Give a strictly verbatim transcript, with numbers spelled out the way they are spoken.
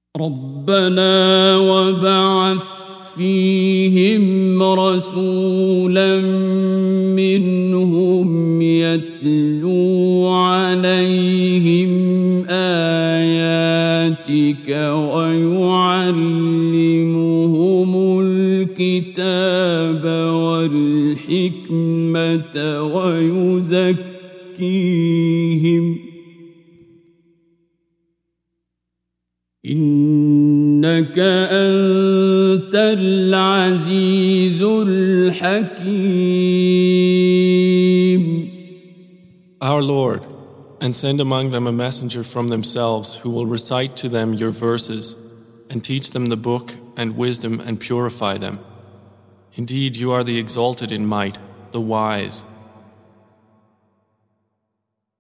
ربنا وبعث فيهم رسولا منهم يتلو عليهم آياتك ويعلمهم الكتاب والحكمة ويزكيهم إنك أنت العزيز الحكيم. Our Lord, and send among them a messenger from themselves who will recite to them your verses and teach them the book and wisdom and purify them. Indeed, you are the exalted in might, the wise.